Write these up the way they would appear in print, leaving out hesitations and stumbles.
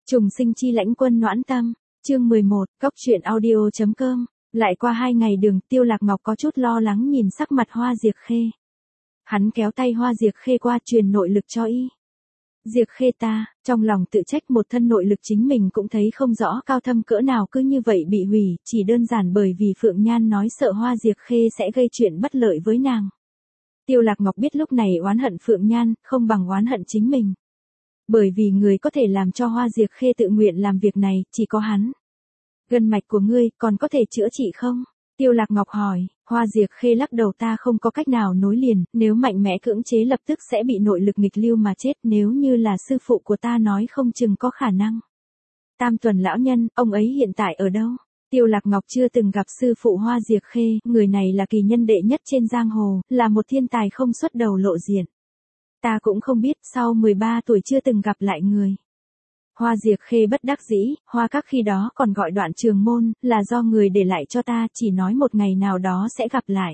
Trùng sinh chi lãnh quân noãn tâm, chương 11, cốc truyện audio.com. Lại qua 2 ngày đường, Tiêu Lạc Ngọc có chút lo lắng nhìn sắc mặt Hoa Diệc Khê. Hắn kéo tay Hoa Diệc Khê qua truyền nội lực cho y. Diệc Khê ta, trong lòng tự trách một thân nội lực chính mình cũng thấy không rõ cao thâm cỡ nào cứ như vậy bị hủy, chỉ đơn giản bởi vì Phượng Nhan nói sợ Hoa Diệc Khê sẽ gây chuyện bất lợi với nàng. Tiêu Lạc Ngọc biết lúc này oán hận Phượng Nhan, không bằng oán hận chính mình. Bởi vì người có thể làm cho Hoa Diệc Khê tự nguyện làm việc này, chỉ có hắn. Gân mạch của ngươi, còn có thể chữa trị không? Tiêu Lạc Ngọc hỏi, Hoa Diệc Khê lắc đầu ta không có cách nào nối liền, nếu mạnh mẽ cưỡng chế lập tức sẽ bị nội lực nghịch lưu mà chết, nếu như là sư phụ của ta nói không chừng có khả năng. Tam Tuần lão nhân, ông ấy hiện tại ở đâu? Tiêu Lạc Ngọc chưa từng gặp sư phụ Hoa Diệc Khê, người này là kỳ nhân đệ nhất trên giang hồ, là một thiên tài không xuất đầu lộ diện. Ta cũng không biết, sau 13 tuổi chưa từng gặp lại người. Hoa Diệc Khê bất đắc dĩ, Hoa Các khi đó còn gọi Đoạn Trường Môn, là do người để lại cho ta, chỉ nói một ngày nào đó sẽ gặp lại.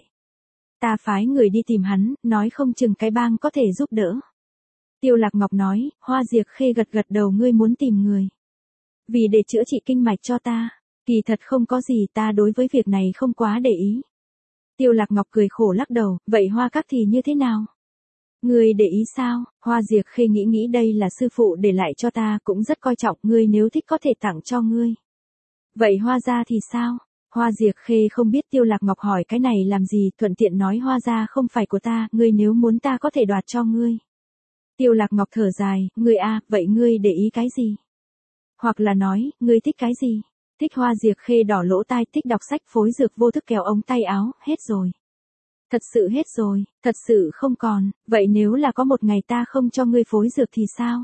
Ta phái người đi tìm hắn, nói không chừng cái bang có thể giúp đỡ. Tiêu Lạc Ngọc nói, Hoa Diệc Khê gật gật đầu ngươi muốn tìm người. Vì để chữa trị kinh mạch cho ta, kỳ thật không có gì ta đối với việc này không quá để ý. Tiêu Lạc Ngọc cười khổ lắc đầu, vậy Hoa Các thì như thế nào? Ngươi để ý sao? Hoa Diệc Khê nghĩ đây là sư phụ để lại cho ta cũng rất coi trọng ngươi nếu thích có thể tặng cho ngươi. Vậy Hoa gia thì sao? Hoa Diệc Khê không biết Tiêu Lạc Ngọc hỏi cái này làm gì, thuận tiện nói Hoa gia không phải của ta, ngươi nếu muốn ta có thể đoạt cho ngươi. Tiêu Lạc Ngọc thở dài, ngươi a, vậy ngươi để ý cái gì? Hoặc là nói, ngươi thích cái gì? Thích Hoa Diệc Khê đỏ lỗ tai, thích đọc sách phối dược vô thức kéo ống tay áo, hết rồi. Thật sự hết rồi, thật sự không còn, vậy nếu là có một ngày ta không cho ngươi phối dược thì sao?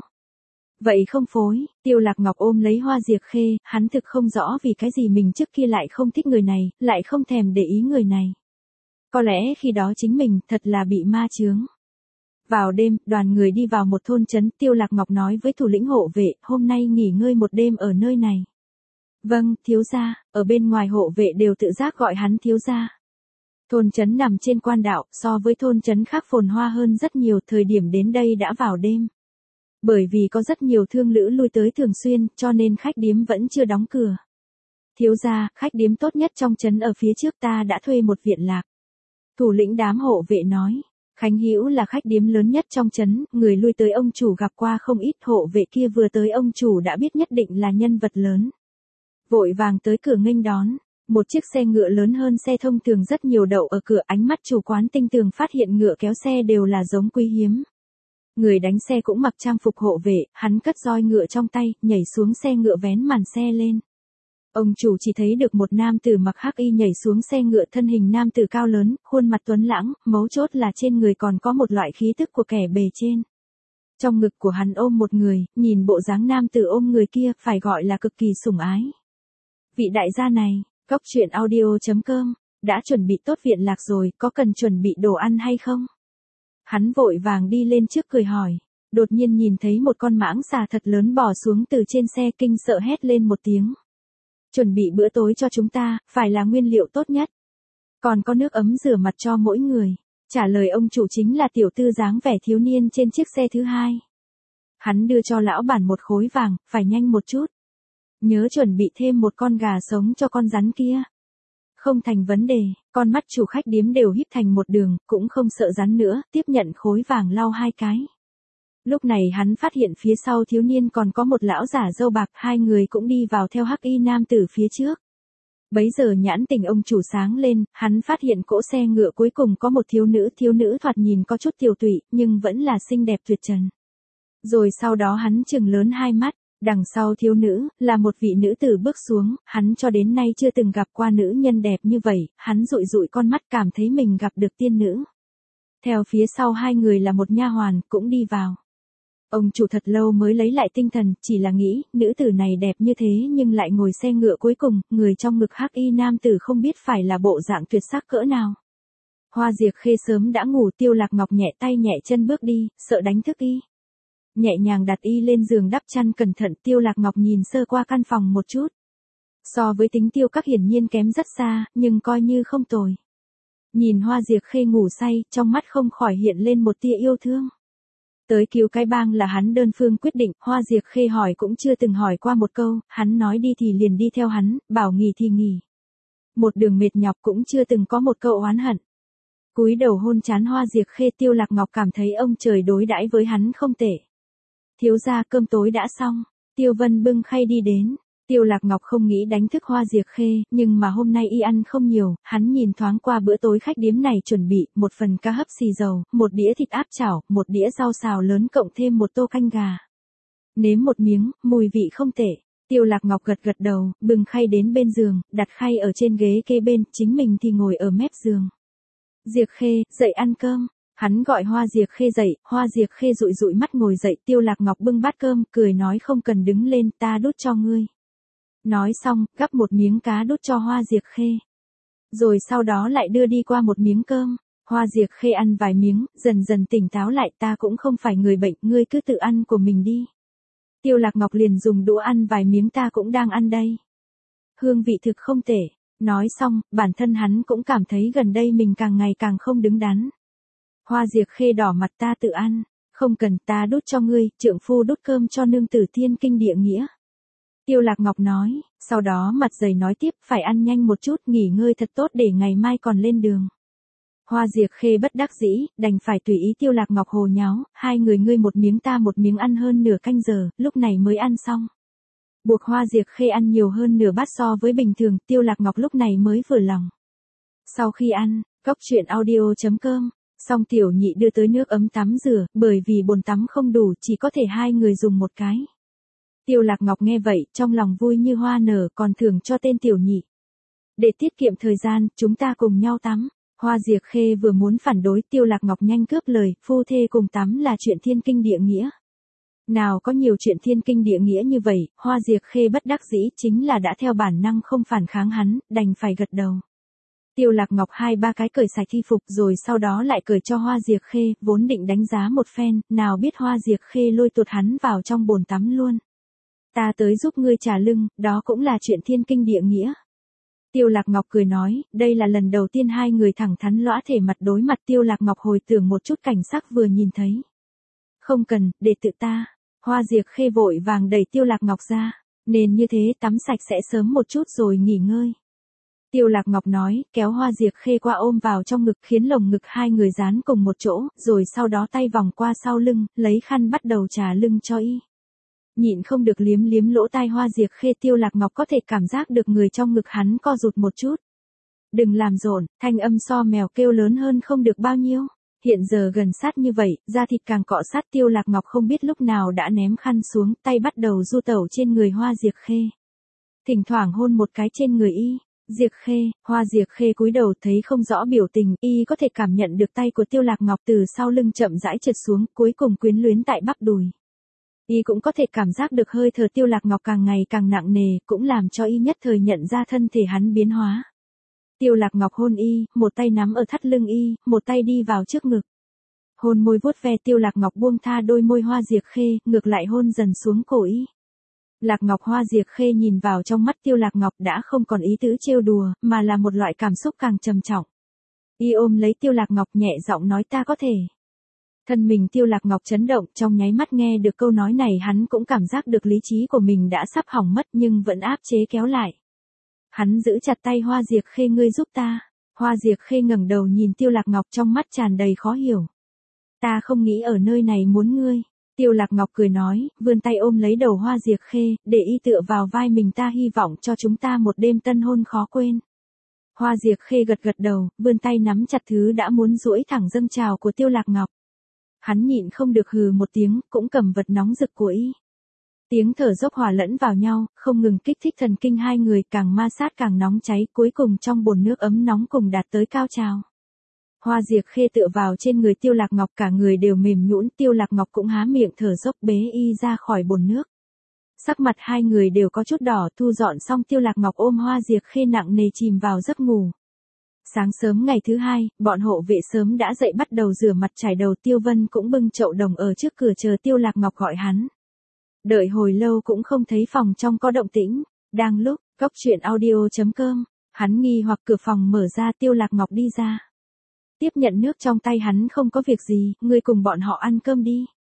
Vậy không phối, Tiêu Lạc Ngọc ôm lấy Hoa Diệc Khê, hắn thực không rõ vì cái gì mình trước kia lại không thích người này, lại không thèm để ý người này. Có lẽ khi đó chính mình thật là bị ma chướng. Vào đêm, đoàn người đi vào một thôn trấn, Tiêu Lạc Ngọc nói với thủ lĩnh hộ vệ, hôm nay nghỉ ngơi một đêm ở nơi này. Vâng, thiếu gia, ở bên ngoài hộ vệ đều tự giác gọi hắn thiếu gia. Thôn trấn nằm trên quan đạo, so với thôn trấn khác phồn hoa hơn rất nhiều, thời điểm đến đây đã vào đêm. Bởi vì có rất nhiều thương lữ lui tới thường xuyên, cho nên khách điếm vẫn chưa đóng cửa. Thiếu gia, khách điếm tốt nhất trong trấn ở phía trước ta đã thuê một viện lạc. Thủ lĩnh đám hộ vệ nói, Khánh Hữu là khách điếm lớn nhất trong trấn, người lui tới ông chủ gặp qua không ít, hộ vệ kia vừa tới ông chủ đã biết nhất định là nhân vật lớn. Vội vàng tới cửa nghênh đón. Một chiếc xe ngựa lớn hơn xe thông thường rất nhiều đậu ở cửa, ánh mắt chủ quán tinh tường phát hiện ngựa kéo xe đều là giống quý hiếm. Người đánh xe cũng mặc trang phục hộ vệ, hắn cất roi ngựa trong tay, nhảy xuống xe ngựa vén màn xe lên. Ông chủ chỉ thấy được một nam tử mặc hắc y nhảy xuống xe ngựa, thân hình nam tử cao lớn, khuôn mặt tuấn lãng, mấu chốt là trên người còn có một loại khí tức của kẻ bề trên. Trong ngực của hắn ôm một người, nhìn bộ dáng nam tử ôm người kia, phải gọi là cực kỳ sủng ái. Vị đại gia này, cốc truyện audio.com, đã chuẩn bị tốt viện lạc rồi, có cần chuẩn bị đồ ăn hay không? Hắn vội vàng đi lên trước cười hỏi, đột nhiên nhìn thấy một con mãng xà thật lớn bò xuống từ trên xe, kinh sợ hét lên một tiếng. Chuẩn bị bữa tối cho chúng ta, phải là nguyên liệu tốt nhất. Còn có nước ấm rửa mặt cho mỗi người. Trả lời ông chủ chính là tiểu tư dáng vẻ thiếu niên trên chiếc xe thứ hai. Hắn đưa cho lão bản một khối vàng, phải nhanh một chút. Nhớ chuẩn bị thêm một con gà sống cho con rắn kia. Không thành vấn đề, con mắt chủ khách điếm đều híp thành một đường, cũng không sợ rắn nữa, tiếp nhận khối vàng lau 2 cái. Lúc này hắn phát hiện phía sau thiếu niên còn có một lão giả râu bạc, hai người cũng đi vào theo hắc y nam tử phía trước. Bấy giờ nhãn tình ông chủ sáng lên, hắn phát hiện cỗ xe ngựa cuối cùng có một thiếu nữ thoạt nhìn có chút tiều tụy, nhưng vẫn là xinh đẹp tuyệt trần. Rồi sau đó hắn trừng lớn hai mắt. Đằng sau thiếu nữ, là một vị nữ tử bước xuống, hắn cho đến nay chưa từng gặp qua nữ nhân đẹp như vậy, hắn dụi dụi con mắt cảm thấy mình gặp được tiên nữ. Theo phía sau hai người là một nha hoàn, cũng đi vào. Ông chủ thật lâu mới lấy lại tinh thần, chỉ là nghĩ, nữ tử này đẹp như thế nhưng lại ngồi xe ngựa cuối cùng, người trong ngực hắc y nam tử không biết phải là bộ dạng tuyệt sắc cỡ nào. Hoa Diệc Khê sớm đã ngủ, Tiêu Lạc Ngọc nhẹ tay nhẹ chân bước đi, sợ đánh thức y. Nhẹ nhàng đặt y lên giường đắp chăn cẩn thận, Tiêu Lạc Ngọc nhìn sơ qua căn phòng một chút. So với tính Tiêu Các hiển nhiên kém rất xa, nhưng coi như không tồi. Nhìn Hoa Diệc Khê ngủ say, trong mắt không khỏi hiện lên một tia yêu thương. Tới cứu cái bang là hắn đơn phương quyết định, Hoa Diệc Khê hỏi cũng chưa từng hỏi qua một câu, hắn nói đi thì liền đi theo hắn, bảo nghỉ thì nghỉ. Một đường mệt nhọc cũng chưa từng có một câu oán hận. Cúi đầu hôn trán Hoa Diệc Khê, Tiêu Lạc Ngọc cảm thấy ông trời đối đãi với hắn không tệ. Thiếu gia cơm tối đã xong, Tiêu Vân bưng khay đi đến. Tiêu Lạc Ngọc không nghĩ đánh thức Hoa Diệc Khê, nhưng mà hôm nay y ăn không nhiều, hắn nhìn thoáng qua bữa tối khách điếm này chuẩn bị, một phần cá hấp xì dầu, một đĩa thịt áp chảo, một đĩa rau xào lớn cộng thêm một tô canh gà. Nếm một miếng, mùi vị không tệ. Tiêu Lạc Ngọc gật gật đầu, bưng khay đến bên giường, đặt khay ở trên ghế kế bên, chính mình thì ngồi ở mép giường. Diệc Khê, dậy ăn cơm. Hắn gọi Hoa Diệc Khê dậy, Hoa Diệc Khê dụi dụi mắt ngồi dậy, Tiêu Lạc Ngọc bưng bát cơm, cười nói không cần đứng lên, ta đút cho ngươi. Nói xong, gắp một miếng cá đút cho Hoa Diệc Khê. Rồi sau đó lại đưa đi qua một miếng cơm. Hoa Diệc Khê ăn vài miếng, dần dần tỉnh táo lại, ta cũng không phải người bệnh, ngươi cứ tự ăn của mình đi. Tiêu Lạc Ngọc liền dùng đũa ăn vài miếng, ta cũng đang ăn đây. Hương vị thực không tệ. Nói xong, bản thân hắn cũng cảm thấy gần đây mình càng ngày càng không đứng đắn. Hoa Diệc Khê đỏ mặt, ta tự ăn. Không cần, ta đút cho ngươi, trượng phu đút cơm cho nương tử thiên kinh địa nghĩa. Tiêu Lạc Ngọc nói, sau đó mặt dày nói tiếp, phải ăn nhanh một chút, nghỉ ngơi thật tốt để ngày mai còn lên đường. Hoa Diệc Khê bất đắc dĩ, đành phải tùy ý Tiêu Lạc Ngọc hồ nháo, hai người ngươi một miếng ta một miếng ăn hơn nửa canh giờ, lúc này mới ăn xong. Buộc Hoa Diệc Khê ăn nhiều hơn nửa bát so với bình thường, Tiêu Lạc Ngọc lúc này mới vừa lòng. Sau khi ăn, cóc truyện audio.com, xong tiểu nhị đưa tới nước ấm tắm rửa, bởi vì bồn tắm không đủ, chỉ có thể hai người dùng một cái. Tiêu Lạc Ngọc nghe vậy, trong lòng vui như hoa nở, còn thưởng cho tên tiểu nhị. Để tiết kiệm thời gian, chúng ta cùng nhau tắm. Hoa Diệc Khê vừa muốn phản đối, Tiêu Lạc Ngọc nhanh cướp lời, phu thê cùng tắm là chuyện thiên kinh địa nghĩa. Nào có nhiều chuyện thiên kinh địa nghĩa như vậy, Hoa Diệc Khê bất đắc dĩ, chính là đã theo bản năng không phản kháng hắn, đành phải gật đầu. Tiêu Lạc Ngọc hai ba cái cởi sạch y phục rồi sau đó lại cởi cho Hoa Diệc Khê, vốn định đánh giá một phen, nào biết Hoa Diệc Khê lôi tuột hắn vào trong bồn tắm luôn. Ta tới giúp ngươi trả lưng, đó cũng là chuyện thiên kinh địa nghĩa. Tiêu Lạc Ngọc cười nói, đây là lần đầu tiên hai người thẳng thắn lõa thể mặt đối mặt. Tiêu Lạc Ngọc hồi tưởng một chút cảnh sắc vừa nhìn thấy. Không cần, để tự ta. Hoa Diệc Khê vội vàng đẩy Tiêu Lạc Ngọc ra, nên như thế tắm sạch sẽ sớm một chút rồi nghỉ ngơi. Tiêu Lạc Ngọc nói, kéo Hoa Diệc Khê qua ôm vào trong ngực, khiến lồng ngực hai người dán cùng một chỗ, rồi sau đó tay vòng qua sau lưng, lấy khăn bắt đầu trà lưng cho y. Nhịn không được liếm liếm lỗ tai Hoa Diệc Khê, Tiêu Lạc Ngọc có thể cảm giác được người trong ngực hắn co rụt một chút. Đừng làm rộn, thanh âm so mèo kêu lớn hơn không được bao nhiêu. Hiện giờ gần sát như vậy, da thịt càng cọ sát. Tiêu Lạc Ngọc không biết lúc nào đã ném khăn xuống, tay bắt đầu du tẩu trên người Hoa Diệc Khê. Thỉnh thoảng hôn một cái trên người y. Diệc Khê, Hoa Diệc Khê cúi đầu thấy không rõ biểu tình, y có thể cảm nhận được tay của Tiêu Lạc Ngọc từ sau lưng chậm rãi trượt xuống, cuối cùng quyến luyến tại bắp đùi. Y cũng có thể cảm giác được hơi thở Tiêu Lạc Ngọc càng ngày càng nặng nề, cũng làm cho y nhất thời nhận ra thân thể hắn biến hóa. Tiêu Lạc Ngọc hôn y, một tay nắm ở thắt lưng y, một tay đi vào trước ngực. Hôn môi vuốt ve, Tiêu Lạc Ngọc buông tha đôi môi Hoa Diệc Khê, ngược lại hôn dần xuống cổ y. Lạc Ngọc, Hoa Diệc Khê nhìn vào trong mắt Tiêu Lạc Ngọc đã không còn ý tứ trêu đùa, mà là một loại cảm xúc càng trầm trọng. Y ôm lấy Tiêu Lạc Ngọc nhẹ giọng nói, ta có thể. Thân mình Tiêu Lạc Ngọc chấn động, trong nháy mắt nghe được câu nói này hắn cũng cảm giác được lý trí của mình đã sắp hỏng mất nhưng vẫn áp chế kéo lại. Hắn giữ chặt tay Hoa Diệc Khê, ngươi giúp ta. Hoa Diệc Khê ngẩng đầu nhìn Tiêu Lạc Ngọc, trong mắt tràn đầy khó hiểu. Ta không nghĩ ở nơi này muốn ngươi. Tiêu Lạc Ngọc cười nói, vươn tay ôm lấy đầu Hoa Diệc Khê, để y tựa vào vai mình, ta hy vọng cho chúng ta một đêm tân hôn khó quên. Hoa Diệc Khê gật gật đầu, vươn tay nắm chặt thứ đã muốn duỗi thẳng dâng trào của Tiêu Lạc Ngọc. Hắn nhịn không được hừ một tiếng, cũng cầm vật nóng rực của y. Tiếng thở dốc hòa lẫn vào nhau, không ngừng kích thích thần kinh hai người, càng ma sát càng nóng cháy, cuối cùng trong bồn nước ấm nóng cùng đạt tới cao trào. Hoa Diệc Khê tựa vào trên người Tiêu Lạc Ngọc, cả người đều mềm nhũn, Tiêu Lạc Ngọc cũng há miệng thở dốc bế y ra khỏi bồn nước. Sắc mặt hai người đều có chút đỏ, thu dọn xong Tiêu Lạc Ngọc ôm Hoa Diệc Khê nặng nề chìm vào giấc ngủ. Sáng sớm ngày thứ hai, bọn hộ vệ sớm đã dậy bắt đầu rửa mặt chải đầu, Tiêu Vân cũng bưng chậu đồng ở trước cửa chờ Tiêu Lạc Ngọc gọi hắn. Đợi hồi lâu cũng không thấy phòng trong có động tĩnh. Đang lúc, cóc truyện audio.com, hắn nghi hoặc cửa phòng mở ra, Tiêu Lạc Ngọc đi ra. Tiếp nhận nước trong tay hắn, không có việc gì, ngươi cùng bọn họ ăn cơm đi.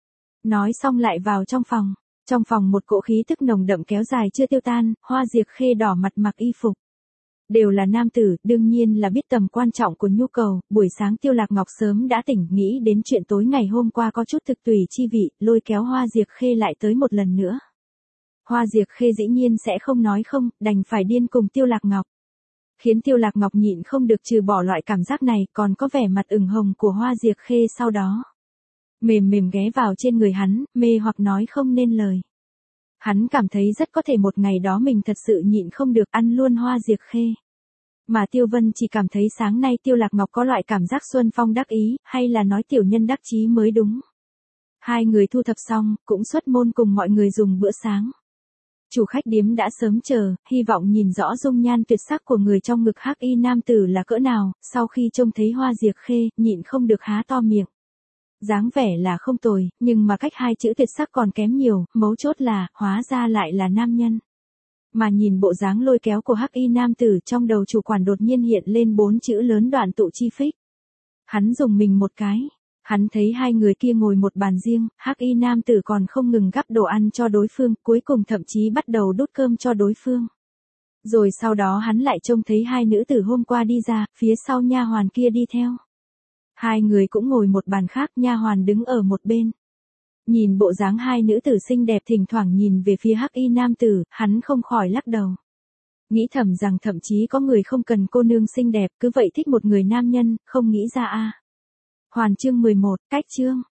Nói xong lại vào trong phòng. Trong phòng một cỗ khí tức nồng đậm kéo dài chưa tiêu tan, Hoa Diệc Khê đỏ mặt mặc y phục. Đều là nam tử, đương nhiên là biết tầm quan trọng của nhu cầu, buổi sáng Tiêu Lạc Ngọc sớm đã tỉnh, nghĩ đến chuyện tối ngày hôm qua có chút thực tùy chi vị, lôi kéo Hoa Diệc Khê lại tới một lần nữa. Hoa Diệc Khê dĩ nhiên sẽ không nói không, đành phải điên cùng Tiêu Lạc Ngọc. Khiến Tiêu Lạc Ngọc nhịn không được trừ bỏ loại cảm giác này, còn có vẻ mặt ửng hồng của Hoa Diệc Khê sau đó. Mềm mềm ghé vào trên người hắn, mê hoặc nói không nên lời. Hắn cảm thấy rất có thể một ngày đó mình thật sự nhịn không được ăn luôn Hoa Diệc Khê. Mà Tiêu Vân chỉ cảm thấy sáng nay Tiêu Lạc Ngọc có loại cảm giác xuân phong đắc ý, hay là nói tiểu nhân đắc chí mới đúng. Hai người thu thập xong, cũng xuất môn cùng mọi người dùng bữa sáng. Chủ khách điếm đã sớm chờ, hy vọng nhìn rõ dung nhan tuyệt sắc của người trong ngực hắc y nam tử là cỡ nào, sau khi trông thấy Hoa Diệc Khê, nhịn không được há to miệng. Dáng vẻ là không tồi, nhưng mà cách hai chữ tuyệt sắc còn kém nhiều, mấu chốt là, hóa ra lại là nam nhân. Mà nhìn bộ dáng lôi kéo của hắc y nam tử, trong đầu chủ quản đột nhiên hiện lên 4 chữ lớn đoạn tụ chi phích. Hắn dùng mình một cái. Hắn thấy hai người kia ngồi một bàn riêng, hắc y nam tử còn không ngừng gắp đồ ăn cho đối phương, cuối cùng thậm chí bắt đầu đút cơm cho đối phương. Rồi sau đó hắn lại trông thấy hai nữ tử hôm qua đi ra, phía sau nha hoàn kia đi theo. Hai người cũng ngồi một bàn khác, nha hoàn đứng ở một bên. Nhìn bộ dáng hai nữ tử xinh đẹp thỉnh thoảng nhìn về phía hắc y nam tử, hắn không khỏi lắc đầu. Nghĩ thầm rằng thậm chí có người không cần cô nương xinh đẹp, cứ vậy thích một người nam nhân, không nghĩ ra a. Hoàn chương 11, cách chương.